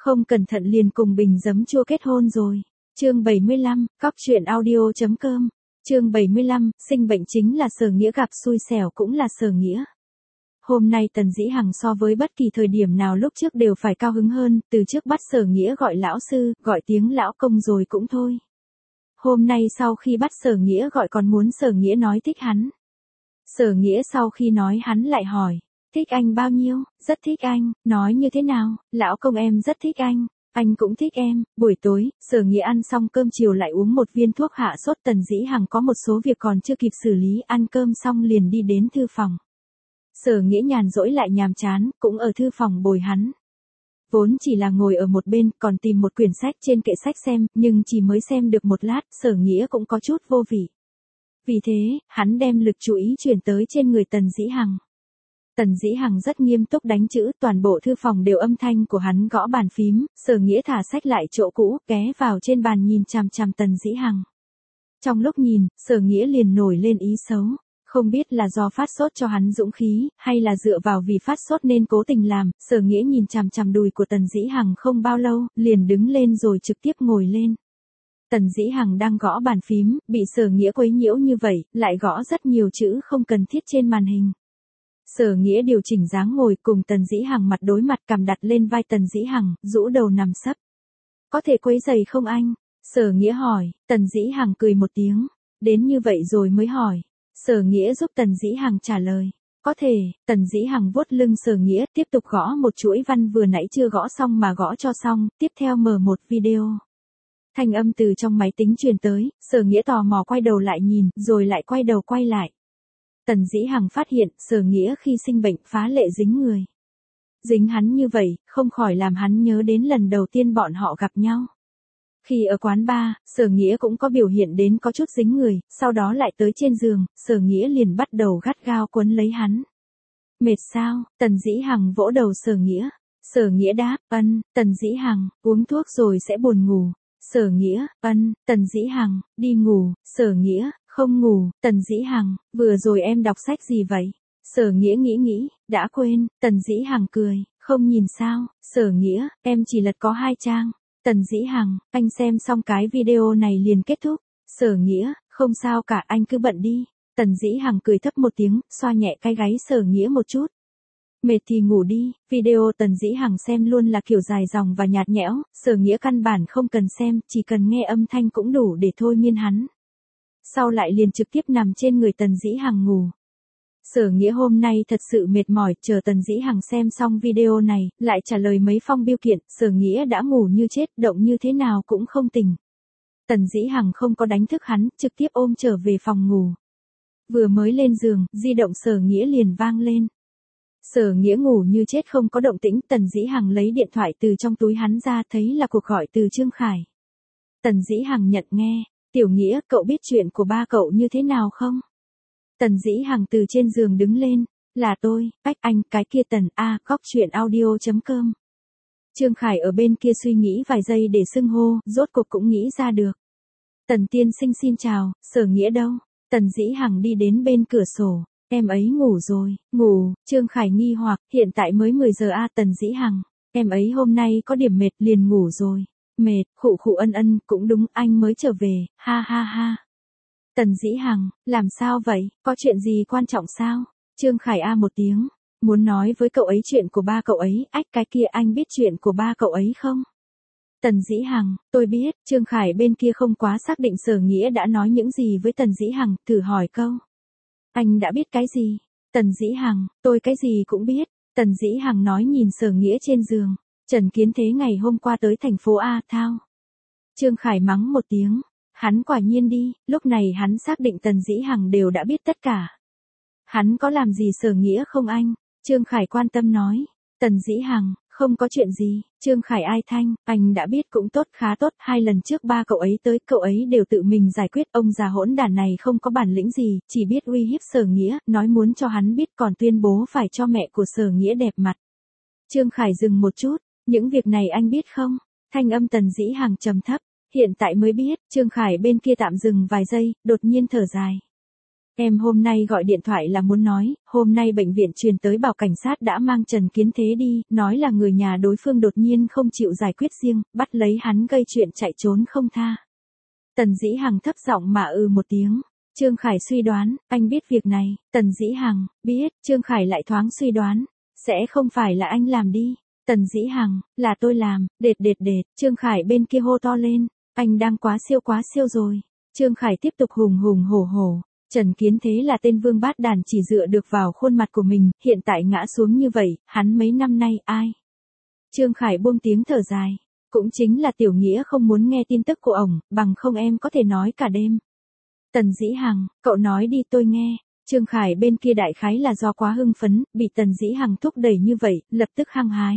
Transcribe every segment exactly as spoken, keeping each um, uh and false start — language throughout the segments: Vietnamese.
Không cẩn thận liền cùng bình giấm chua kết hôn rồi. Chương bảy mươi lăm, cóc truyện audio chấm com. Chương bảy mươi lăm, sinh bệnh chính là Sở Nghĩa gặp xui xẻo cũng là Sở Nghĩa. Hôm nay Tần Dĩ Hằng so với bất kỳ thời điểm nào lúc trước đều phải cao hứng hơn, từ trước bắt Sở Nghĩa gọi lão sư, gọi tiếng lão công rồi cũng thôi. Hôm nay sau khi bắt Sở Nghĩa gọi còn muốn Sở Nghĩa nói thích hắn. Sở Nghĩa sau khi nói hắn lại hỏi, thích anh bao nhiêu? Rất thích anh, nói như thế nào? Lão công em rất thích anh, anh cũng thích em. Buổi tối, Sở Nghĩa ăn xong cơm chiều lại uống một viên thuốc hạ sốt. Tần Dĩ Hằng có một số việc còn chưa kịp xử lý, ăn cơm xong liền đi đến thư phòng. Sở Nghĩa nhàn rỗi lại nhàm chán, cũng ở thư phòng bồi hắn. Vốn chỉ là ngồi ở một bên, còn tìm một quyển sách trên kệ sách xem, nhưng chỉ mới xem được một lát, Sở Nghĩa cũng có chút vô vị. Vì thế, hắn đem lực chú ý chuyển tới trên người Tần Dĩ Hằng. Tần Dĩ Hằng rất nghiêm túc đánh chữ, toàn bộ thư phòng đều âm thanh của hắn gõ bàn phím. Sở Nghĩa thả sách lại chỗ cũ, ghé vào trên bàn nhìn chằm chằm Tần Dĩ Hằng. Trong lúc nhìn, Sở Nghĩa liền nổi lên ý xấu. Không biết là do phát sốt cho hắn dũng khí, hay là dựa vào vì phát sốt nên cố tình làm. Sở Nghĩa nhìn chằm chằm đùi của Tần Dĩ Hằng không bao lâu, liền đứng lên rồi trực tiếp ngồi lên. Tần Dĩ Hằng đang gõ bàn phím, bị Sở Nghĩa quấy nhiễu như vậy, lại gõ rất nhiều chữ không cần thiết trên màn hình. Sở Nghĩa điều chỉnh dáng ngồi cùng Tần Dĩ Hằng mặt đối mặt, cằm đặt lên vai Tần Dĩ Hằng, rũ đầu nằm sấp. Có thể quấy giày không anh? Sở Nghĩa hỏi. Tần Dĩ Hằng cười một tiếng. Đến như vậy rồi mới hỏi. Sở Nghĩa giúp Tần Dĩ Hằng trả lời. Có thể. Tần Dĩ Hằng vuốt lưng Sở Nghĩa, tiếp tục gõ một chuỗi văn vừa nãy chưa gõ xong mà gõ cho xong, tiếp theo mở một video. Thanh âm từ trong máy tính truyền tới, Sở Nghĩa tò mò quay đầu lại nhìn, rồi lại quay đầu quay lại. Tần Dĩ Hằng phát hiện, Sở Nghĩa khi sinh bệnh phá lệ dính người. Dính hắn như vậy, không khỏi làm hắn nhớ đến lần đầu tiên bọn họ gặp nhau. Khi ở quán bar, Sở Nghĩa cũng có biểu hiện đến có chút dính người, sau đó lại tới trên giường, Sở Nghĩa liền bắt đầu gắt gao quấn lấy hắn. Mệt sao? Tần Dĩ Hằng vỗ đầu Sở Nghĩa. Sở Nghĩa đáp, ân. Tần Dĩ Hằng, uống thuốc rồi sẽ buồn ngủ. Sở Nghĩa, ân. Tần Dĩ Hằng, đi ngủ. Sở Nghĩa, không ngủ. Tần Dĩ Hằng, vừa rồi em đọc sách gì vậy? Sở Nghĩa nghĩ nghĩ, đã quên. Tần Dĩ Hằng cười, không nhìn sao? Sở Nghĩa, em chỉ lật có hai trang. Tần Dĩ Hằng, anh xem xong cái video này liền kết thúc. Sở Nghĩa, không sao cả, anh cứ bận đi. Tần Dĩ Hằng cười thấp một tiếng, xoa nhẹ cái gáy Sở Nghĩa một chút. Mệt thì ngủ đi. Video Tần Dĩ Hằng xem luôn là kiểu dài dòng và nhạt nhẽo, Sở Nghĩa căn bản không cần xem, chỉ cần nghe âm thanh cũng đủ để thôi miên hắn. Sau lại liền trực tiếp nằm trên người Tần Dĩ Hằng ngủ. Sở Nghĩa hôm nay thật sự mệt mỏi, chờ Tần Dĩ Hằng xem xong video này, lại trả lời mấy phong biêu kiện, Sở Nghĩa đã ngủ như chết, động như thế nào cũng không tỉnh. Tần Dĩ Hằng không có đánh thức hắn, trực tiếp ôm trở về phòng ngủ. Vừa mới lên giường, di động Sở Nghĩa liền vang lên. Sở Nghĩa ngủ như chết không có động tĩnh, Tần Dĩ Hằng lấy điện thoại từ trong túi hắn ra, thấy là cuộc gọi từ Trương Khải. Tần Dĩ Hằng nhận nghe. Tiểu Nghĩa, cậu biết chuyện của ba cậu như thế nào không? Tần Dĩ Hằng từ trên giường đứng lên. Là tôi, Bách Anh, cái kia Tần A, cóc truyện audio chấm com. Trương Khải ở bên kia suy nghĩ vài giây để xưng hô, rốt cuộc cũng nghĩ ra được. Tần tiên sinh xin chào, Sở Nghĩa đâu? Tần Dĩ Hằng đi đến bên cửa sổ. Em ấy ngủ rồi. Ngủ? Trương Khải nghi hoặc, hiện tại mới mười giờ a. Tần Dĩ Hằng, em ấy hôm nay có điểm mệt liền ngủ rồi. Mệt? Khụ khụ ân ân, cũng đúng, anh mới trở về, ha ha ha. Tần Dĩ Hằng, làm sao vậy, có chuyện gì quan trọng sao? Trương Khải a một tiếng, muốn nói với cậu ấy chuyện của ba cậu ấy. Ách, cái kia anh biết chuyện của ba cậu ấy không? Tần Dĩ Hằng, tôi biết. Trương Khải bên kia không quá xác định Sở Nghĩa đã nói những gì với Tần Dĩ Hằng, thử hỏi câu. Anh đã biết cái gì? Tần Dĩ Hằng, tôi cái gì cũng biết. Tần Dĩ Hằng nói nhìn Sở Nghĩa trên giường. Trần Kiến Thế ngày hôm qua tới thành phố A Thao. Trương Khải mắng một tiếng. Hắn quả nhiên đi, lúc này hắn xác định Tần Dĩ Hằng đều đã biết tất cả. Hắn có làm gì Sở Nghĩa không anh? Trương Khải quan tâm nói. Tần Dĩ Hằng, không có chuyện gì. Trương Khải ai thanh, anh đã biết cũng tốt, khá tốt, hai lần trước ba cậu ấy tới, cậu ấy đều tự mình giải quyết, ông già hỗn đản này không có bản lĩnh gì, chỉ biết uy hiếp Sở Nghĩa, nói muốn cho hắn biết còn tuyên bố phải cho mẹ của Sở Nghĩa đẹp mặt. Trương Khải dừng một chút, những việc này anh biết không? Thanh âm Tần Dĩ Hằng trầm thấp, hiện tại mới biết. Trương Khải bên kia tạm dừng vài giây, đột nhiên thở dài. Em hôm nay gọi điện thoại là muốn nói, hôm nay bệnh viện truyền tới bảo cảnh sát đã mang Trần Kiến Thế đi, nói là người nhà đối phương đột nhiên không chịu giải quyết riêng, bắt lấy hắn gây chuyện chạy trốn không tha. Tần Dĩ Hằng thấp giọng mà ừ một tiếng. Trương Khải suy đoán, anh biết việc này. Tần Dĩ Hằng, biết. Trương Khải lại thoáng suy đoán, sẽ không phải là anh làm đi. Tần Dĩ Hằng, là tôi làm. Đệt đệt đệt. Trương Khải bên kia hô to lên, anh đang quá siêu quá siêu rồi. Trương Khải tiếp tục hùng hùng hổ hổ. Trần Kiến Thế là tên vương bát đàn chỉ dựa được vào khuôn mặt của mình, hiện tại ngã xuống như vậy, hắn mấy năm nay ai? Trương Khải buông tiếng thở dài. Cũng chính là Tiểu Nghĩa không muốn nghe tin tức của ổng, bằng không em có thể nói cả đêm. Tần Dĩ Hằng, cậu nói đi tôi nghe. Trương Khải bên kia đại khái là do quá hưng phấn, bị Tần Dĩ Hằng thúc đẩy như vậy, lập tức hăng hái.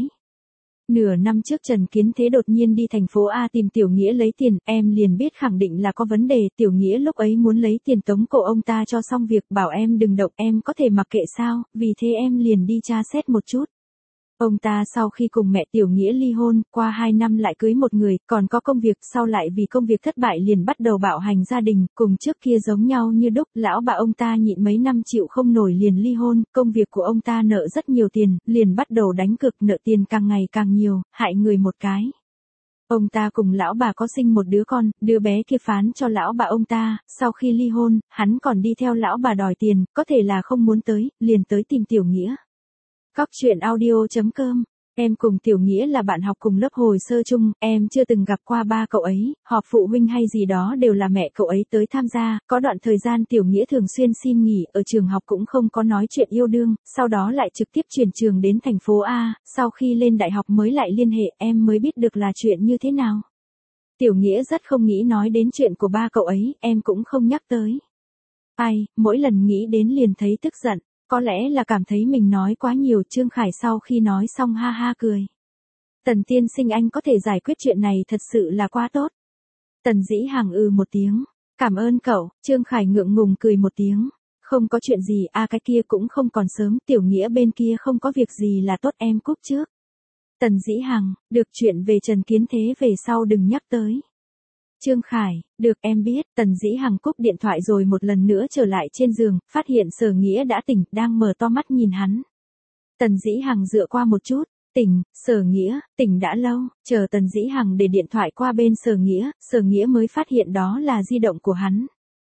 Nửa năm trước Trần Kiến Thế đột nhiên đi thành phố A tìm Tiểu Nghĩa lấy tiền, em liền biết khẳng định là có vấn đề. Tiểu Nghĩa lúc ấy muốn lấy tiền tống cổ ông ta cho xong việc, bảo em đừng động, em có thể mặc kệ sao, vì thế em liền đi tra xét một chút. Ông ta sau khi cùng mẹ Tiểu Nghĩa ly hôn, qua hai năm lại cưới một người, còn có công việc, sau lại vì công việc thất bại liền bắt đầu bạo hành gia đình, cùng trước kia giống nhau như đúc, lão bà ông ta nhịn mấy năm chịu không nổi liền ly hôn, công việc của ông ta nợ rất nhiều tiền, liền bắt đầu đánh cược, nợ tiền càng ngày càng nhiều, hại người một cái. Ông ta cùng lão bà có sinh một đứa con, đứa bé kia phán cho lão bà ông ta, sau khi ly hôn, hắn còn đi theo lão bà đòi tiền, có thể là không muốn tới, liền tới tìm Tiểu Nghĩa. Cóc truyện audio chấm com. Em cùng Tiểu Nghĩa là bạn học cùng lớp hồi sơ chung, em chưa từng gặp qua ba cậu ấy, họp phụ huynh hay gì đó đều là mẹ cậu ấy tới tham gia, có đoạn thời gian Tiểu Nghĩa thường xuyên xin nghỉ, ở trường học cũng không có nói chuyện yêu đương, sau đó lại trực tiếp chuyển trường đến thành phố A, sau khi lên đại học mới lại liên hệ, em mới biết được là chuyện như thế nào. Tiểu Nghĩa rất không nghĩ nói đến chuyện của ba cậu ấy, em cũng không nhắc tới. Ai, mỗi lần nghĩ đến liền thấy tức giận. Có lẽ là cảm thấy mình nói quá nhiều. Trương Khải sau khi nói xong ha ha cười. Tần tiên sinh anh có thể giải quyết chuyện này thật sự là quá tốt. Tần Dĩ Hằng ừ một tiếng. Cảm ơn cậu. Trương Khải ngượng ngùng cười một tiếng. Không có chuyện gì à, cái kia cũng không còn sớm. Tiểu Nghĩa bên kia không có việc gì là tốt, em cúp trước. Tần Dĩ Hằng, được, chuyện về Trần Kiến Thế về sau đừng nhắc tới. Trương Khải, được em biết. Tần Dĩ Hằng cúp điện thoại rồi một lần nữa trở lại trên giường, phát hiện Sở Nghĩa đã tỉnh, đang mở to mắt nhìn hắn. Tần Dĩ Hằng dựa qua một chút, tỉnh. Sở Nghĩa, tỉnh đã lâu. Chờ Tần Dĩ Hằng để điện thoại qua bên Sở Nghĩa, Sở Nghĩa mới phát hiện đó là di động của hắn.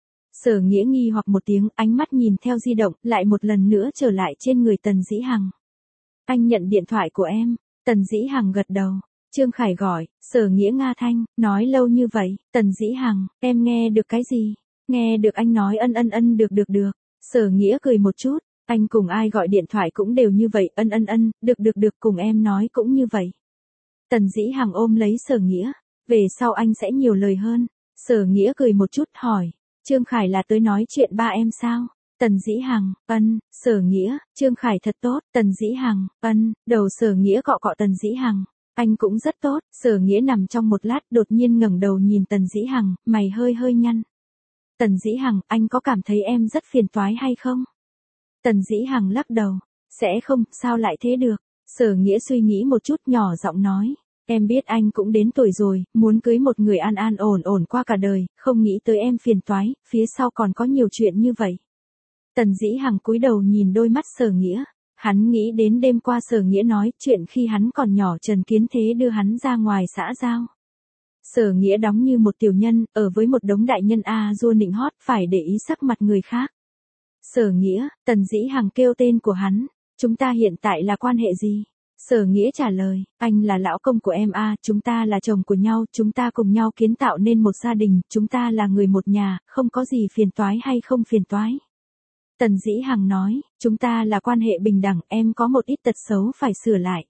Sở Nghĩa nghi hoặc một tiếng, ánh mắt nhìn theo di động, lại một lần nữa trở lại trên người Tần Dĩ Hằng. Anh nhận điện thoại của em. Tần Dĩ Hằng gật đầu. Trương Khải gọi, Sở Nghĩa Nga Thanh, nói lâu như vậy. Tần Dĩ Hằng, em nghe được cái gì? Nghe được anh nói ân ân ân được được được. Sở Nghĩa cười một chút, anh cùng ai gọi điện thoại cũng đều như vậy, ân ân ân, được được được, cùng em nói cũng như vậy. Tần Dĩ Hằng ôm lấy Sở Nghĩa, về sau anh sẽ nhiều lời hơn. Sở Nghĩa cười một chút hỏi, Trương Khải là tới nói chuyện ba em sao? Tần Dĩ Hằng, ân. Sở Nghĩa, Trương Khải thật tốt. Tần Dĩ Hằng, ân. Đầu Sở Nghĩa cọ cọ Tần Dĩ Hằng. Anh cũng rất tốt. Sở Nghĩa nằm trong một lát đột nhiên ngẩng đầu nhìn Tần Dĩ Hằng, mày hơi hơi nhăn. Tần Dĩ Hằng, anh có cảm thấy em rất phiền toái hay không? Tần Dĩ Hằng lắc đầu. Sẽ không, sao lại thế được? Sở Nghĩa suy nghĩ một chút nhỏ giọng nói. Em biết anh cũng đến tuổi rồi, muốn cưới một người an an ổn ổn qua cả đời, không nghĩ tới em phiền toái, phía sau còn có nhiều chuyện như vậy. Tần Dĩ Hằng cúi đầu nhìn đôi mắt Sở Nghĩa. Hắn nghĩ đến đêm qua Sở Nghĩa nói chuyện khi hắn còn nhỏ Trần Kiến Thế đưa hắn ra ngoài xã giao. Sở Nghĩa đóng như một tiểu nhân, ở với một đống đại nhân a dua nịnh hót, phải để ý sắc mặt người khác. Sở Nghĩa, Tần Dĩ Hằng kêu tên của hắn, chúng ta hiện tại là quan hệ gì? Sở Nghĩa trả lời, anh là lão công của em a, chúng ta là chồng của nhau, chúng ta cùng nhau kiến tạo nên một gia đình, chúng ta là người một nhà, không có gì phiền toái hay không phiền toái. Tần Dĩ Hằng nói, chúng ta là quan hệ bình đẳng, em có một ít tật xấu phải sửa lại.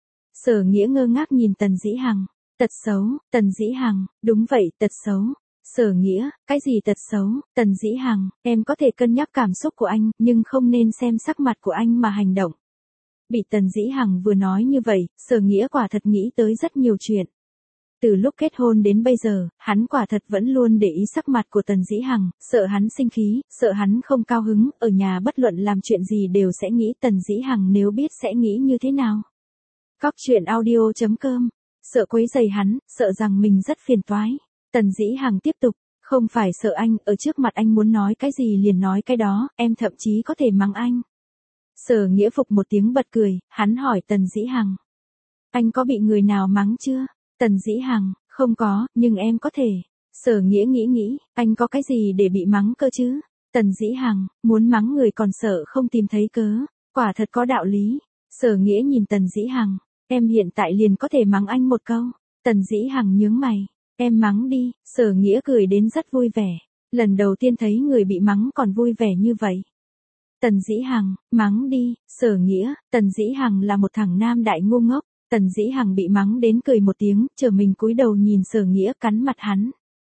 Sở Nghĩa ngơ ngác nhìn Tần Dĩ Hằng, tật xấu. Tần Dĩ Hằng, đúng vậy, tật xấu. Sở Nghĩa, cái gì tật xấu? Tần Dĩ Hằng, em có thể cân nhắc cảm xúc của anh, nhưng không nên xem sắc mặt của anh mà hành động. Bị Tần Dĩ Hằng vừa nói như vậy, Sở Nghĩa quả thật nghĩ tới rất nhiều chuyện. Từ lúc kết hôn đến bây giờ, hắn quả thật vẫn luôn để ý sắc mặt của Tần Dĩ Hằng, sợ hắn sinh khí, sợ hắn không cao hứng, ở nhà bất luận làm chuyện gì đều sẽ nghĩ Tần Dĩ Hằng nếu biết sẽ nghĩ như thế nào. Cóc truyện audio chấm com, sợ quấy rầy hắn, sợ rằng mình rất phiền toái. Tần Dĩ Hằng tiếp tục, Không phải sợ anh, ở trước mặt anh muốn nói cái gì liền nói cái đó, em thậm chí có thể mắng anh. Sở Nghĩa phục một tiếng bật cười, hắn hỏi Tần Dĩ Hằng. Anh có bị người nào mắng chưa? Tần Dĩ Hằng, không có, nhưng em có thể. Sở Nghĩa nghĩ nghĩ, anh có cái gì để bị mắng cơ chứ? Tần Dĩ Hằng, muốn mắng người còn sợ không tìm thấy cớ, quả thật có đạo lý. Sở Nghĩa nhìn Tần Dĩ Hằng, em hiện tại liền có thể mắng anh một câu. Tần Dĩ Hằng nhướng mày, em mắng đi. Sở Nghĩa cười đến rất vui vẻ, lần đầu tiên thấy người bị mắng còn vui vẻ như vậy. Tần Dĩ Hằng, mắng đi. Sở Nghĩa, Tần Dĩ Hằng là một thằng nam đại ngu ngốc. Tần Dĩ Hằng bị mắng đến cười một tiếng, chờ mình cúi đầu nhìn Sở Nghĩa cắn mặt hắn.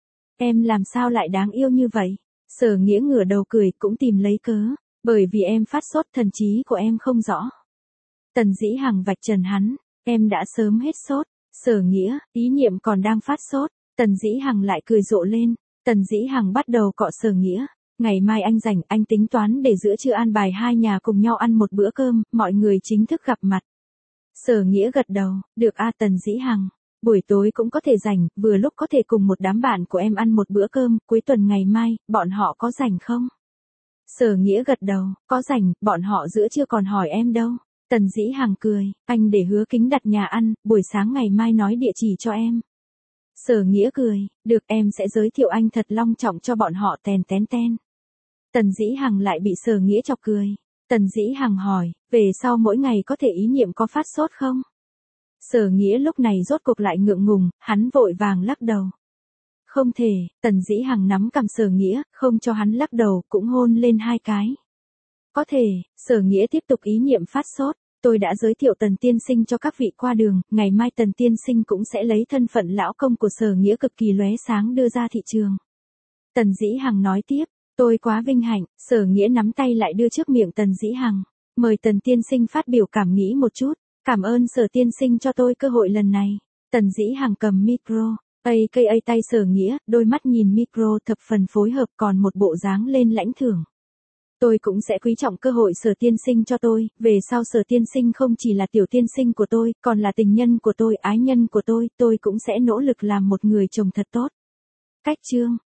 Em làm sao lại đáng yêu như vậy? Sở Nghĩa ngửa đầu cười cũng tìm lấy cớ, bởi vì em phát sốt thần trí của em không rõ. Tần Dĩ Hằng vạch trần hắn, em đã sớm hết sốt. Sở Nghĩa, ý niệm còn đang phát sốt. Tần Dĩ Hằng lại cười rộ lên. Tần Dĩ Hằng bắt đầu cọ Sở Nghĩa. Ngày mai anh rảnh, anh tính toán để giữa trưa an bài hai nhà cùng nhau ăn một bữa cơm, mọi người chính thức gặp mặt. Sở Nghĩa gật đầu, được a Tần Dĩ Hằng. Buổi tối cũng có thể rảnh, vừa lúc có thể cùng một đám bạn của em ăn một bữa cơm, cuối tuần ngày mai, bọn họ có rảnh không? Sở Nghĩa gật đầu, có rảnh, bọn họ giữa trưa còn hỏi em đâu. Tần Dĩ Hằng cười, anh để Hứa Kính đặt nhà ăn, buổi sáng ngày mai nói địa chỉ cho em. Sở Nghĩa cười, được em sẽ giới thiệu anh thật long trọng cho bọn họ tèn tén ten. Tần Dĩ Hằng lại bị Sở Nghĩa chọc cười. Tần Dĩ Hằng hỏi, về sau mỗi ngày có thể ý niệm có phát sốt không? Sở Nghĩa lúc này rốt cuộc lại ngượng ngùng, hắn vội vàng lắc đầu. Không thể. Tần Dĩ Hằng nắm cằm Sở Nghĩa, không cho hắn lắc đầu, cũng hôn lên hai cái. Có thể. Sở Nghĩa tiếp tục ý niệm phát sốt. Tôi đã giới thiệu Tần tiên sinh cho các vị qua đường, ngày mai Tần tiên sinh cũng sẽ lấy thân phận lão công của Sở Nghĩa cực kỳ lóe sáng đưa ra thị trường. Tần Dĩ Hằng nói tiếp, tôi quá vinh hạnh. Sở Nghĩa nắm tay lại đưa trước miệng Tần Dĩ Hằng. Mời Tần tiên sinh phát biểu cảm nghĩ một chút. Cảm ơn Sở tiên sinh cho tôi cơ hội lần này. Tần Dĩ Hằng cầm micro, a ca a tay Sở Nghĩa, đôi mắt nhìn micro thập phần phối hợp còn một bộ dáng lên lãnh thưởng. Tôi cũng sẽ quý trọng cơ hội Sở tiên sinh cho tôi, về sau Sở tiên sinh không chỉ là tiểu tiên sinh của tôi, còn là tình nhân của tôi, ái nhân của tôi, tôi cũng sẽ nỗ lực làm một người chồng thật tốt. Cách chương